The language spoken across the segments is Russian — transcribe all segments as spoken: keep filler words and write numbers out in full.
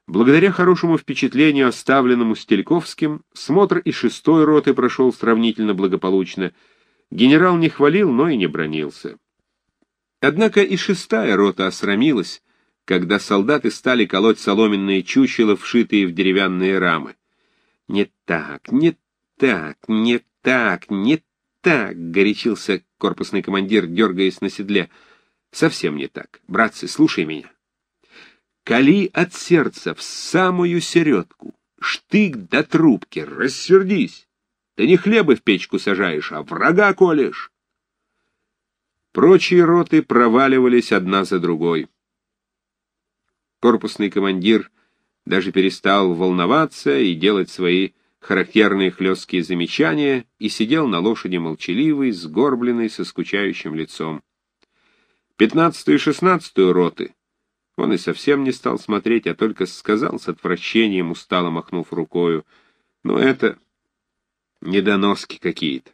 Благодаря хорошему впечатлению, оставленному Стельковским, смотр и шестой роты прошел сравнительно благополучно. Генерал не хвалил, но и не бранился. Однако и шестая рота осрамилась, когда солдаты стали колоть соломенные чучела, вшитые в деревянные рамы. «Не так, не так, не так, не так!» — горячился корпусный командир, дергаясь на седле. «Совсем не так. Братцы, слушай меня. Кали от сердца в самую середку, штык до трубки, рассердись. Ты не хлеба в печку сажаешь, а врага колешь». Прочие роты проваливались одна за другой. Корпусный командир даже перестал волноваться и делать свои характерные хлесткие замечания и сидел на лошади молчаливый, сгорбленный, со скучающим лицом. Пятнадцатую и шестнадцатую роты он и совсем не стал смотреть, а только сказал с отвращением, устало махнув рукою: «Ну это недоноски какие-то».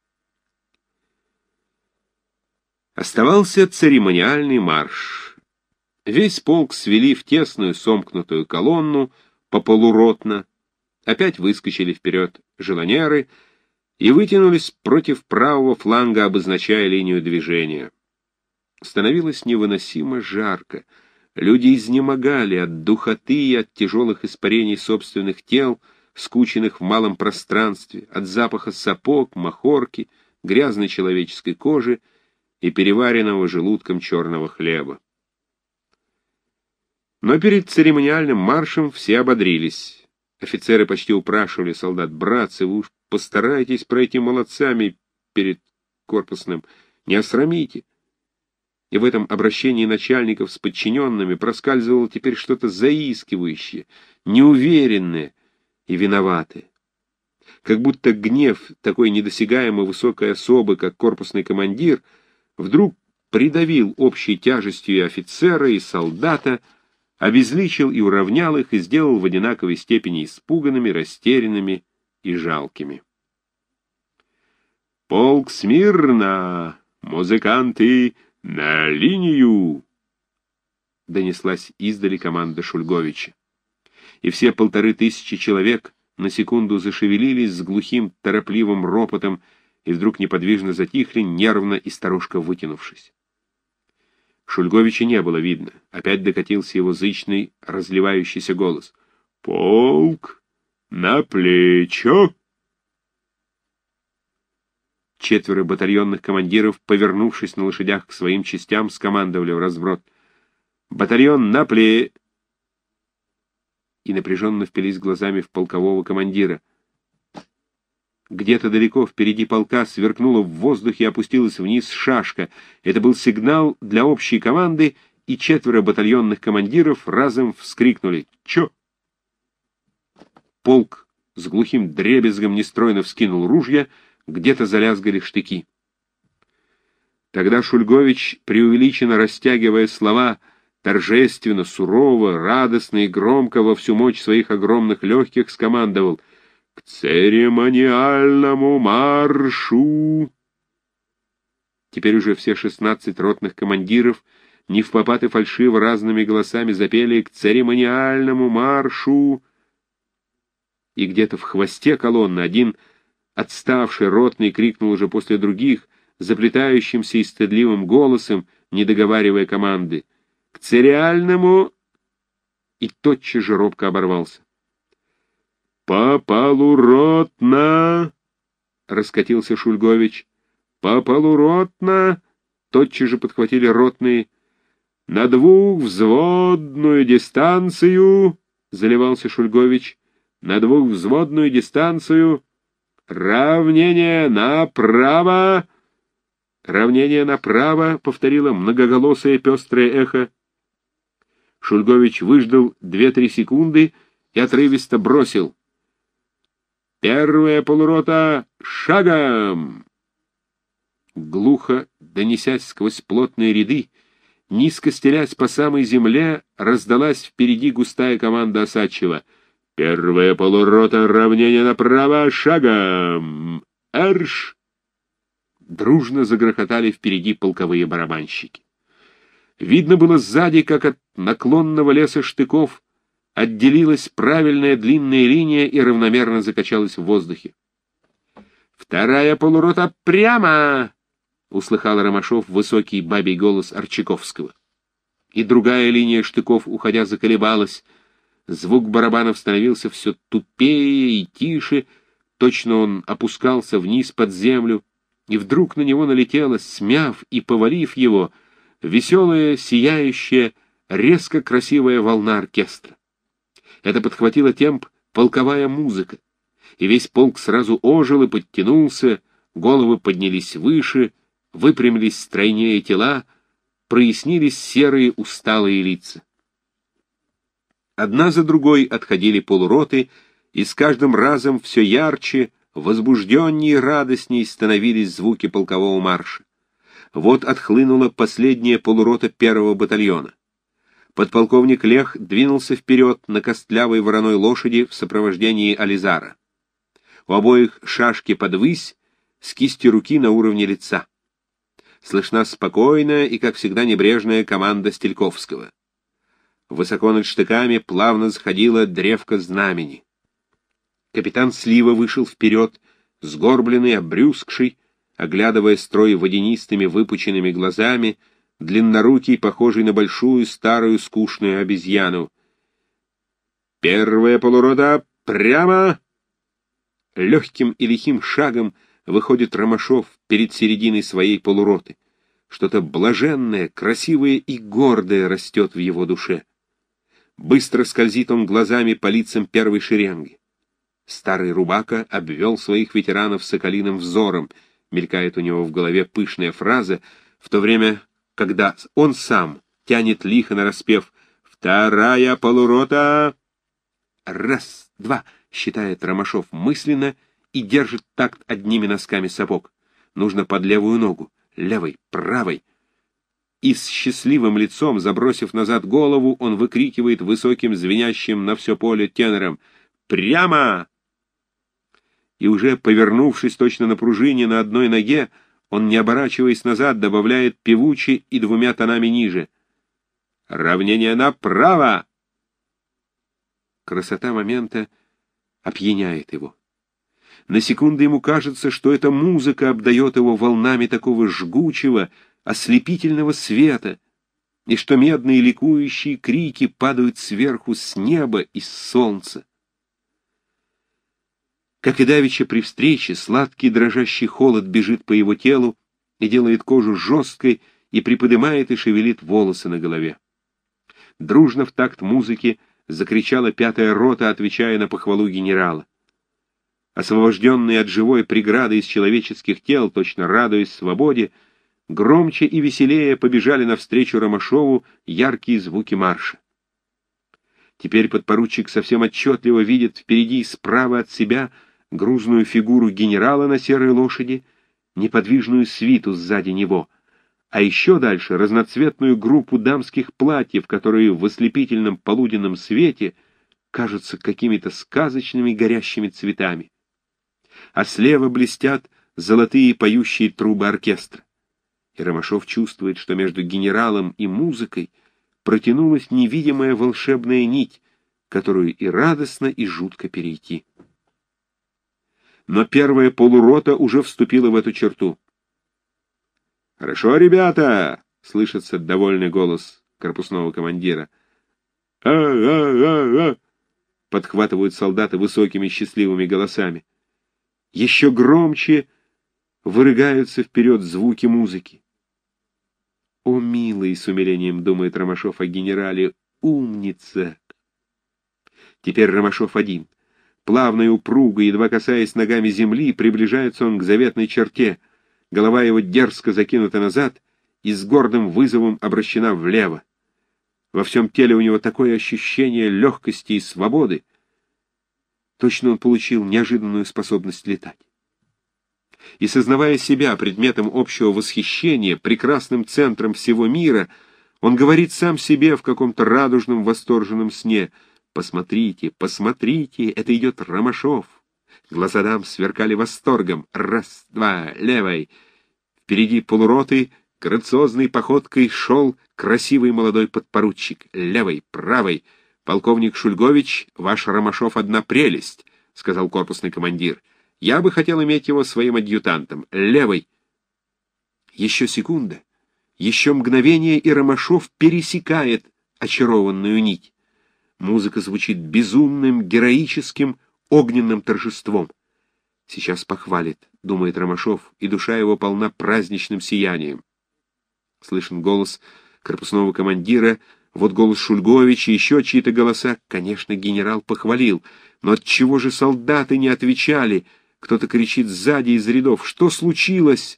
Оставался церемониальный марш. Весь полк свели в тесную сомкнутую колонну по полуротно, опять выскочили вперед желанеры и вытянулись против правого фланга, обозначая линию движения. Становилось невыносимо жарко. Люди изнемогали от духоты и от тяжелых испарений собственных тел, скученных в малом пространстве, от запаха сапог, махорки, грязной человеческой кожи и переваренного желудком черного хлеба. Но перед церемониальным маршем все ободрились. Офицеры почти упрашивали солдат: «Братцы, вы уж постарайтесь пройти молодцами перед корпусным, не осрамите». И в этом обращении начальников с подчиненными проскальзывало теперь что-то заискивающее, неуверенное и виноватое. Как будто гнев такой недосягаемо высокой особы, как корпусный командир, вдруг придавил общей тяжестью и офицера, и солдата, обезличил и уравнял их и сделал в одинаковой степени испуганными, растерянными и жалкими. «Полк смирно! Музыканты на линию!» — донеслась издали команда Шульговича. И все полторы тысячи человек на секунду зашевелились с глухим, торопливым ропотом и вдруг неподвижно затихли, нервно и сторожко вытянувшись. Шульговича не было видно. Опять докатился его зычный, разливающийся голос: «Полк на плечо!» Четверо батальонных командиров, повернувшись на лошадях к своим частям, скомандовали в разброд: «Батальон на пле...» и напряженно впились глазами в полкового командира. Где-то далеко впереди полка сверкнула в воздухе и опустилась вниз шашка. Это был сигнал для общей команды, и четверо батальонных командиров разом вскрикнули: «Чё?». Полк с глухим дребезгом нестройно вскинул ружья, где-то залязгали штыки. Тогда Шульгович, преувеличенно растягивая слова, торжественно, сурово, радостно и громко во всю мощь своих огромных легких скомандовал: «К церемониальному маршу!» Теперь уже все шестнадцать ротных командиров невпопад и фальшиво разными голосами запели «К церемониальному маршу!» И где-то в хвосте колонны один отставший ротный крикнул уже после других, заплетающимся и стыдливым голосом, не договаривая команды: «К церемониальному!» и тотчас же робко оборвался. «По полуротно!» — раскатился Шульгович. «По полуротно!» — тотчас же подхватили ротные. «На двухвзводную дистанцию!» — заливался Шульгович. «На двухвзводную дистанцию! Равнение направо!» «Равнение направо!» — повторило многоголосое пестрое эхо. Шульгович выждал две-три секунды и отрывисто бросил: «Первая полурота шагом!» Глухо, донесясь сквозь плотные ряды, низко стелясь по самой земле, раздалась впереди густая команда Осадчева: «Первая полурота, равнение направо, шагом! Арш!» Дружно загрохотали впереди полковые барабанщики. Видно было сзади, как от наклонного леса штыков отделилась правильная длинная линия и равномерно закачалась в воздухе. «Вторая полурота прямо!» — услыхал Ромашов высокий бабий голос Арчаковского. И другая линия штыков, уходя, заколебалась. Звук барабанов становился все тупее и тише, точно он опускался вниз под землю, и вдруг на него налетела, смяв и повалив его, веселая, сияющая, резко красивая волна оркестра. Это подхватила темп полковая музыка, и весь полк сразу ожил и подтянулся, головы поднялись выше, выпрямились стройнее тела, прояснились серые усталые лица. Одна за другой отходили полуроты, и с каждым разом все ярче, возбужденнее и радостней становились звуки полкового марша. Вот отхлынула последняя полурота первого батальона. Подполковник Лех двинулся вперед на костлявой вороной лошади в сопровождении Ализара. У обоих шашки подвысь, с кистью руки на уровне лица. Слышна спокойная и, как всегда, небрежная команда Стельковского. Высоко над штыками плавно заходила древко знамени. Капитан Слива вышел вперед, сгорбленный, обрюзгший, оглядывая строй водянистыми выпученными глазами, длиннорукий, похожий на большую старую скучную обезьяну. «Первая полурота прямо!» Легким и лихим шагом выходит Ромашов перед серединой своей полуроты. Что-то блаженное, красивое и гордое растет в его душе. Быстро скользит он глазами по лицам первой шеренги. Старый рубака обвел своих ветеранов соколиным взором, мелькает у него в голове пышная фраза, в то время, когда он сам тянет лихо нараспев «Вторая полурота!» «Раз, два!» — считает Ромашов мысленно и держит такт одними носками сапог. Нужно под левую ногу, левой, правой. И с счастливым лицом, забросив назад голову, он выкрикивает высоким, звенящим на все поле тенором «Прямо!» И уже повернувшись точно на пружине на одной ноге, он, не оборачиваясь назад, добавляет певуче и двумя тонами ниже «Равнение направо!» Красота момента опьяняет его. На секунду ему кажется, что эта музыка обдает его волнами такого жгучего, ослепительного света, и что медные ликующие крики падают сверху с неба и с солнца. Как и давеча при встрече, сладкий дрожащий холод бежит по его телу и делает кожу жесткой, и приподнимает и шевелит волосы на голове. Дружно в такт музыки закричала пятая рота, отвечая на похвалу генерала. Освобожденные от живой преграды из человеческих тел, точно радуясь свободе, громче и веселее побежали навстречу Ромашову яркие звуки марша. Теперь подпоручик совсем отчетливо видит впереди и справа от себя грузную фигуру генерала на серой лошади, неподвижную свиту сзади него, а еще дальше разноцветную группу дамских платьев, которые в ослепительном полуденном свете кажутся какими-то сказочными горящими цветами. А слева блестят золотые поющие трубы оркестра. И Ромашов чувствует, что между генералом и музыкой протянулась невидимая волшебная нить, которую и радостно, и жутко перейти. Но первая полурота уже вступила в эту черту. «Хорошо, ребята!» — слышится довольный голос корпусного командира. «А-а-а-а!» — подхватывают солдаты высокими счастливыми голосами. Еще громче вырыгаются вперед звуки музыки. «О, милый!» — с умилением думает Ромашов о генерале. «Умница!» Теперь Ромашов один. Плавно и упруго, едва касаясь ногами земли, приближается он к заветной черте. Голова его дерзко закинута назад и с гордым вызовом обращена влево. Во всем теле у него такое ощущение легкости и свободы. Точно он получил неожиданную способность летать. И, сознавая себя предметом общего восхищения, прекрасным центром всего мира, он говорит сам себе в каком-то радужном восторженном сне: «Посмотрите, посмотрите, это идет Ромашов». Глаза дам сверкали восторгом. Раз, два, левой. Впереди полуроты грациозной походкой шел красивый молодой подпоручик. Левой, правой. «Полковник Шульгович, ваш Ромашов одна прелесть», — сказал корпусный командир. «Я бы хотел иметь его своим адъютантом. Левый». Еще секунда, еще мгновение, и Ромашов пересекает очарованную нить. Музыка звучит безумным, героическим, огненным торжеством. «Сейчас похвалит», — думает Ромашов, и душа его полна праздничным сиянием. Слышен голос корпусного командира, вот голос Шульговича, еще чьи-то голоса. Конечно, генерал похвалил, но отчего же солдаты не отвечали? Кто-то кричит сзади из рядов: «Что случилось?»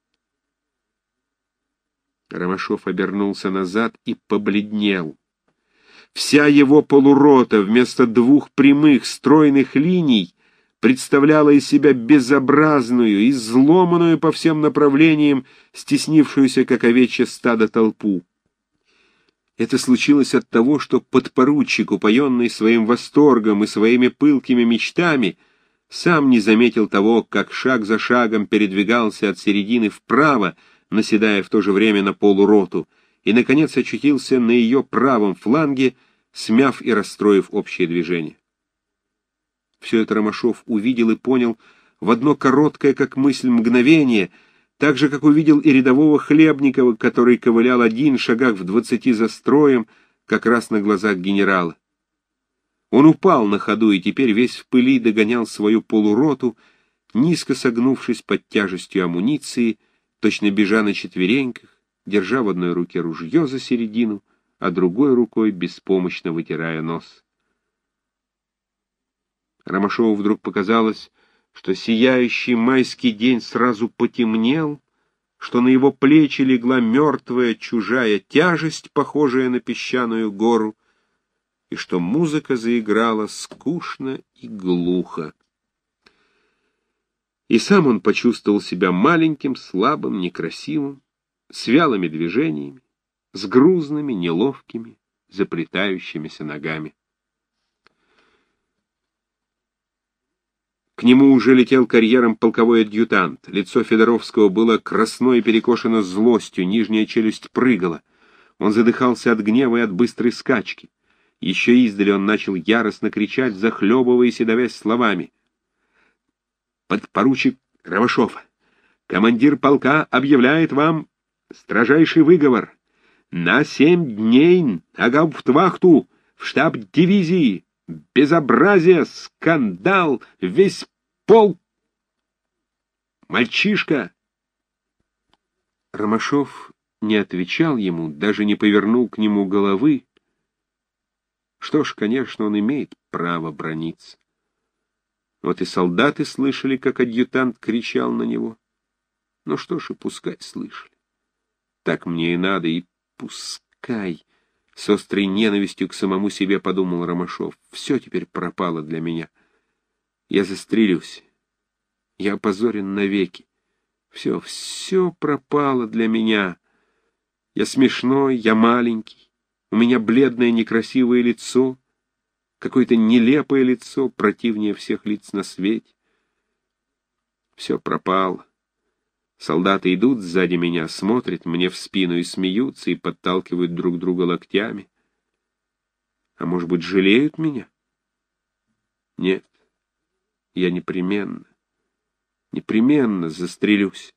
Ромашов обернулся назад и побледнел. Вся его полурота вместо двух прямых стройных линий представляла из себя безобразную, изломанную по всем направлениям, стеснившуюся, как овечье стадо, толпу. Это случилось от того, что подпоручик, упоенный своим восторгом и своими пылкими мечтами, сам не заметил того, как шаг за шагом передвигался от середины вправо, наседая в то же время на полуроту, и, наконец, очутился на ее правом фланге, смяв и расстроив общее движение. Все это Ромашов увидел и понял в одно короткое, как мысль, мгновение, так же, как увидел и рядового Хлебникова, который ковылял один, шагах в двадцати за строем, как раз на глазах генерала. Он упал на ходу и теперь весь в пыли догонял свою полуроту, низко согнувшись под тяжестью амуниции, точно бежа на четвереньках, держа в одной руке ружье за середину, а другой рукой беспомощно вытирая нос. Ромашову вдруг показалось, что сияющий майский день сразу потемнел, что на его плечи легла мертвая чужая тяжесть, похожая на песчаную гору, и что музыка заиграла скучно и глухо. И сам он почувствовал себя маленьким, слабым, некрасивым, с вялыми движениями, с грузными, неловкими, заплетающимися ногами. К нему уже летел карьером полковой адъютант. Лицо Федоровского было красно и перекошено злостью, нижняя челюсть прыгала. Он задыхался от гнева и от быстрой скачки. Еще издали он начал яростно кричать, захлебываясь и давясь словами. «Подпоручик Ромашов, командир полка объявляет вам строжайший выговор. На семь дней на гауптвахту в штаб дивизии. Безобразие, скандал, весь полк. Мальчишка!» Ромашов не отвечал ему, даже не повернул к нему головы. Что ж, конечно, он имеет право браниться. Вот и солдаты слышали, как адъютант кричал на него. Ну что ж, и пускай слышали. Так мне и надо, и пускай. С острой ненавистью к самому себе подумал Ромашов. Все теперь пропало для меня. Я застрелюсь. Я опозорен навеки. Все, все пропало для меня. Я смешной, я маленький. У меня бледное некрасивое лицо. Какое-то нелепое лицо, противнее всех лиц на свете. Все пропало. Солдаты идут сзади меня, смотрят мне в спину и смеются, и подталкивают друг друга локтями. А может быть, жалеют меня? Нет, я непременно, непременно застрелюсь.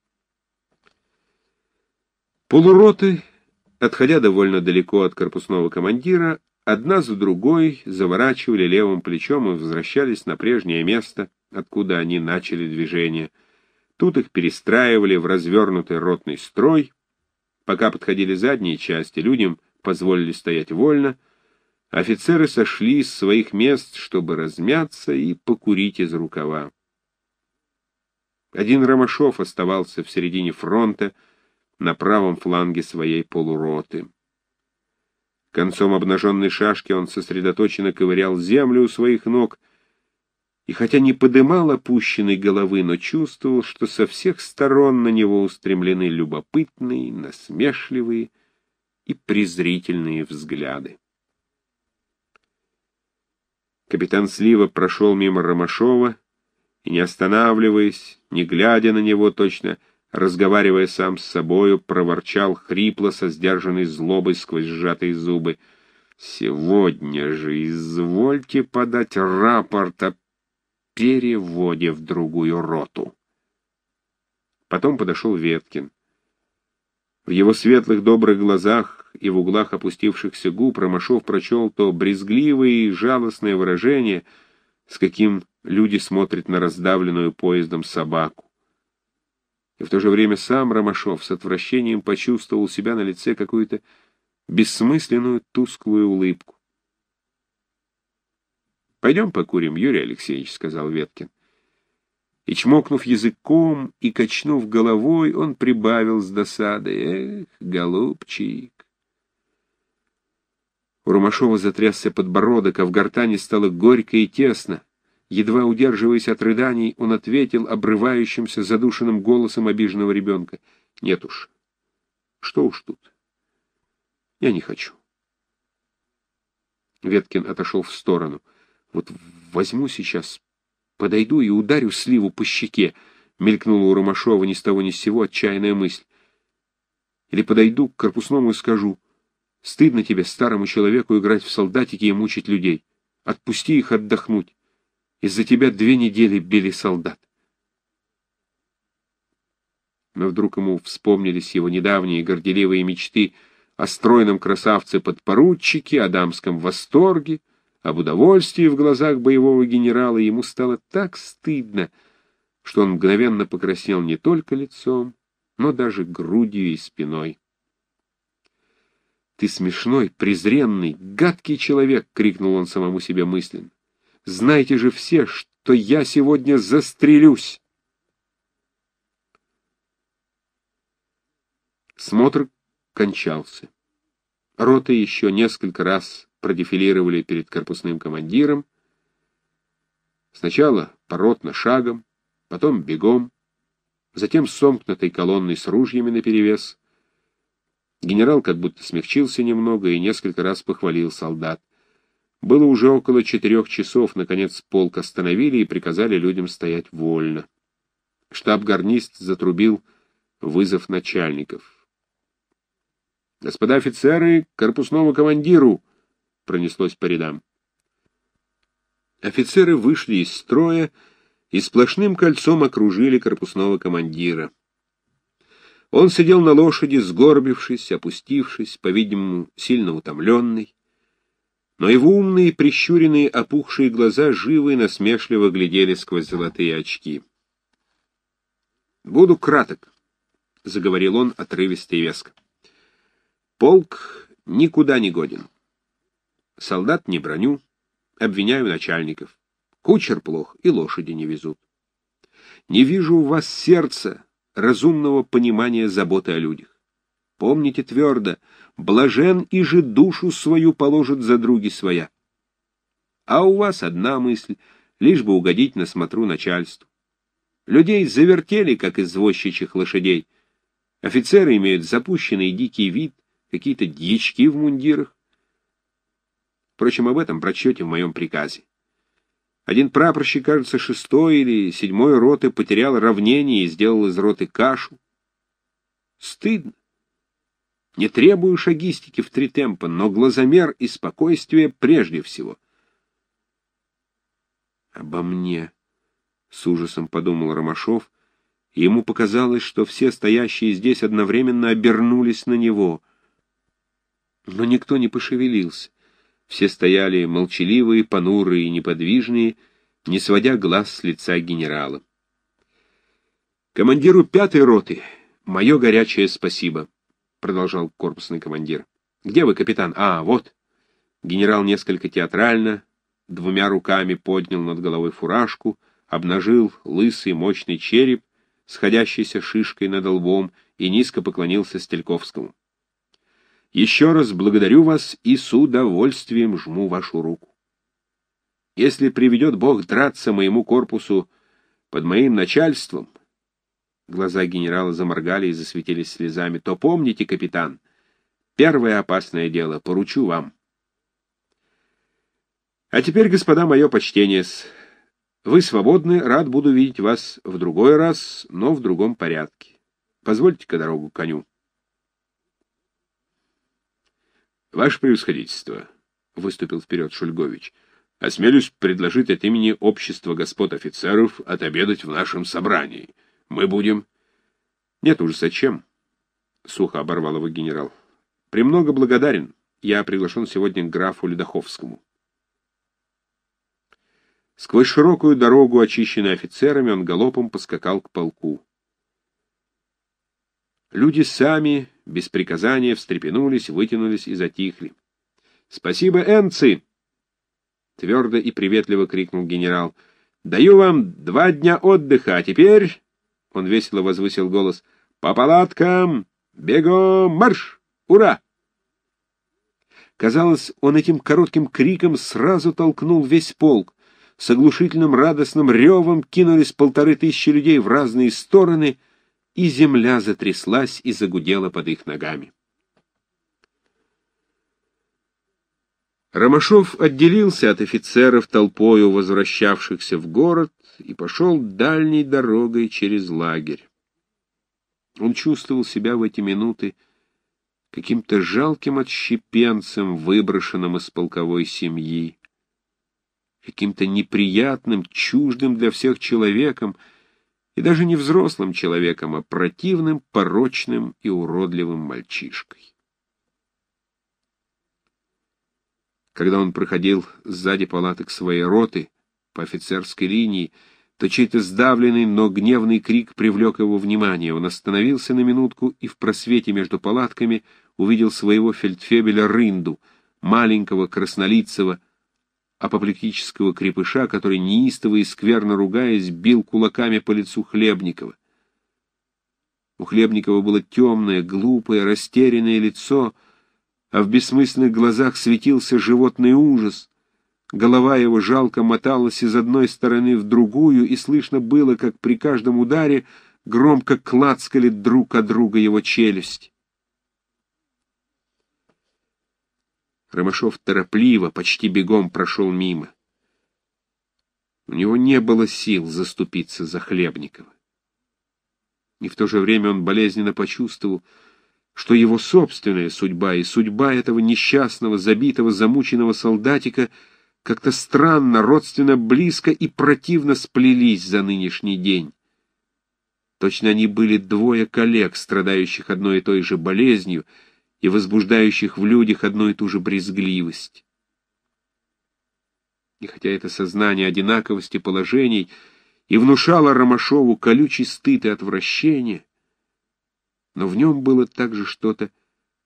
Полуроты, отходя довольно далеко от корпусного командира, одна за другой заворачивали левым плечом и возвращались на прежнее место, откуда они начали движение. Тут их перестраивали в развернутый ротный строй. Пока подходили задние части, людям позволили стоять вольно. Офицеры сошли с своих мест, чтобы размяться и покурить из рукава. Один Ромашов оставался в середине фронта, на правом фланге своей полуроты. Концом обнаженной шашки он сосредоточенно ковырял землю у своих ног, и хотя не подымал опущенной головы, но чувствовал, что со всех сторон на него устремлены любопытные, насмешливые и презрительные взгляды. Капитан Слива прошел мимо Ромашова и, не останавливаясь, не глядя на него, точно разговаривая сам с собою, проворчал хрипло со сдержанной злобой сквозь сжатые зубы: Сегодня же извольте подать рапорт о переводе в другую роту. Потом подошел Веткин. В его светлых добрых глазах и в углах опустившихся губ Ромашов прочел то брезгливое и жалостное выражение, с каким люди смотрят на раздавленную поездом собаку. И в то же время сам Ромашов с отвращением почувствовал у себя на лице какую-то бессмысленную тусклую улыбку. «Пойдем покурим, Юрий Алексеевич», — сказал Веткин. И, чмокнув языком и качнув головой, он прибавил с досадой: «Эх, голубчик!» У Ромашова затрясся подбородок, а в гортани стало горько и тесно. Едва удерживаясь от рыданий, он ответил обрывающимся задушенным голосом обиженного ребенка: «Нет уж, что уж тут, я не хочу». Веткин отошел в сторону. «Вот возьму сейчас, подойду и ударю Сливу по щеке», — мелькнула у Ромашова ни с того ни с сего отчаянная мысль. «Или подойду к Корпусному и скажу: стыдно тебе, старому человеку, играть в солдатики и мучить людей. Отпусти их отдохнуть. Из-за тебя две недели били солдат». Но вдруг ему вспомнились его недавние горделивые мечты о стройном красавце-подпоручике, о дамском восторге, об удовольствии в глазах боевого генерала. Ему стало так стыдно, что он мгновенно покраснел не только лицом, но даже грудью и спиной. «Ты смешной, презренный, гадкий человек!» — крикнул он самому себе мысленно. «Знайте же все, что я сегодня застрелюсь!» Смотр кончался. Роты еще несколько раз продефилировали перед корпусным командиром. Сначала поротно шагом, потом бегом, затем сомкнутой колонной с ружьями наперевес. Генерал как будто смягчился немного и несколько раз похвалил солдат. Было уже около четырех часов, наконец полк остановили и приказали людям стоять вольно. Штаб-гарнист затрубил вызов начальников. «Господа офицеры, корпусному командиру!» — пронеслось по рядам. Офицеры вышли из строя и сплошным кольцом окружили корпусного командира. Он сидел на лошади, сгорбившись, опустившись, по-видимому, сильно утомленный, но его умные, прищуренные, опухшие глаза живо и насмешливо глядели сквозь золотые очки. «Буду краток», — заговорил он отрывисто и веско. «Полк никуда не годен. Солдат не броню, обвиняю начальников. Кучер плох и лошади не везут. Не вижу у вас сердца, разумного понимания заботы о людях. Помните твердо, блажен и же душу свою положит за други своя. А у вас одна мысль, лишь бы угодить на смотру начальству. Людей завертели, как извозчичьих лошадей. Офицеры имеют запущенный дикий вид, какие-то дьячки в мундирах. Впрочем, об этом прочтете в моем приказе. Один прапорщик, кажется, шестой или седьмой роты потерял равнение и сделал из роты кашу. Стыдно. Не требую шагистики в три темпа, но глазомер и спокойствие прежде всего. «Обо мне», — с ужасом подумал Ромашов, и ему показалось, что все стоящие здесь одновременно обернулись на него. Но никто не пошевелился. Все стояли молчаливые, понурые и неподвижные, не сводя глаз с лица генерала. «Командиру пятой роты мое горячее спасибо», — продолжал корпусный командир. «Где вы, капитан? А, вот». Генерал несколько театрально, двумя руками поднял над головой фуражку, обнажил лысый мощный череп, сходящийся шишкой над лбом, и низко поклонился Стельковскому. «Еще раз благодарю вас и с удовольствием жму вашу руку. Если приведет Бог драться моему корпусу под моим начальством», глаза генерала заморгали и засветились слезами, «то помните, капитан, первое опасное дело поручу вам. А теперь, господа, мое почтение. Вы свободны, рад буду видеть вас в другой раз, но в другом порядке. Позвольте-ка дорогу коню». «Ваше превосходительство», — выступил вперед Шульгович. — Осмелюсь предложить от имени общества господ офицеров отобедать в нашем собрании. Мы будем... — Нет уж, зачем? — сухо оборвал его генерал. — Премного благодарен. Я приглашен сегодня к графу Ледоховскому. Сквозь широкую дорогу, очищенную офицерами, он галопом поскакал к полку. Люди сами, без приказания, встрепенулись, вытянулись и затихли. — Спасибо, энцы! — твердо и приветливо крикнул генерал. — Даю вам два дня отдыха, а теперь... — он весело возвысил голос. — По палаткам! Бегом марш! Ура! Казалось, он этим коротким криком сразу толкнул весь полк. С оглушительным радостным ревом кинулись полторы тысячи людей в разные стороны, и земля затряслась и загудела под их ногами. Ромашов отделился от офицеров, толпою возвращавшихся в город, и пошел дальней дорогой через лагерь. Он чувствовал себя в эти минуты каким-то жалким отщепенцем, выброшенным из полковой семьи, каким-то неприятным, чуждым для всех человеком, и даже не взрослым человеком, а противным, порочным и уродливым мальчишкой. Когда он проходил сзади палаток своей роты по офицерской линии, то чей-то сдавленный, но гневный крик привлек его внимание. Он остановился на минутку и в просвете между палатками увидел своего фельдфебеля Рынду, маленького, краснолицего, апоплектического крепыша, который, неистово и скверно ругаясь, бил кулаками по лицу Хлебникова. У Хлебникова было темное, глупое, растерянное лицо, а в бессмысленных глазах светился животный ужас. Голова его жалко моталась из одной стороны в другую, и слышно было, как при каждом ударе громко клацкали друг от друга его челюсти. Ромашов торопливо, почти бегом прошел мимо. У него не было сил заступиться за Хлебникова. И в то же время он болезненно почувствовал, что его собственная судьба и судьба этого несчастного, забитого, замученного солдатика как-то странно, родственно близко и противно сплелись за нынешний день. Точно они были двое коллег, страдающих одной и той же болезнью и возбуждающих в людях одну и ту же брезгливость. И хотя это сознание одинаковости положений и внушало Ромашову колючий стыд и отвращение, но в нем было также что-то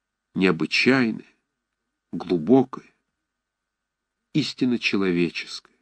необычайное, глубокое, истинно человеческое.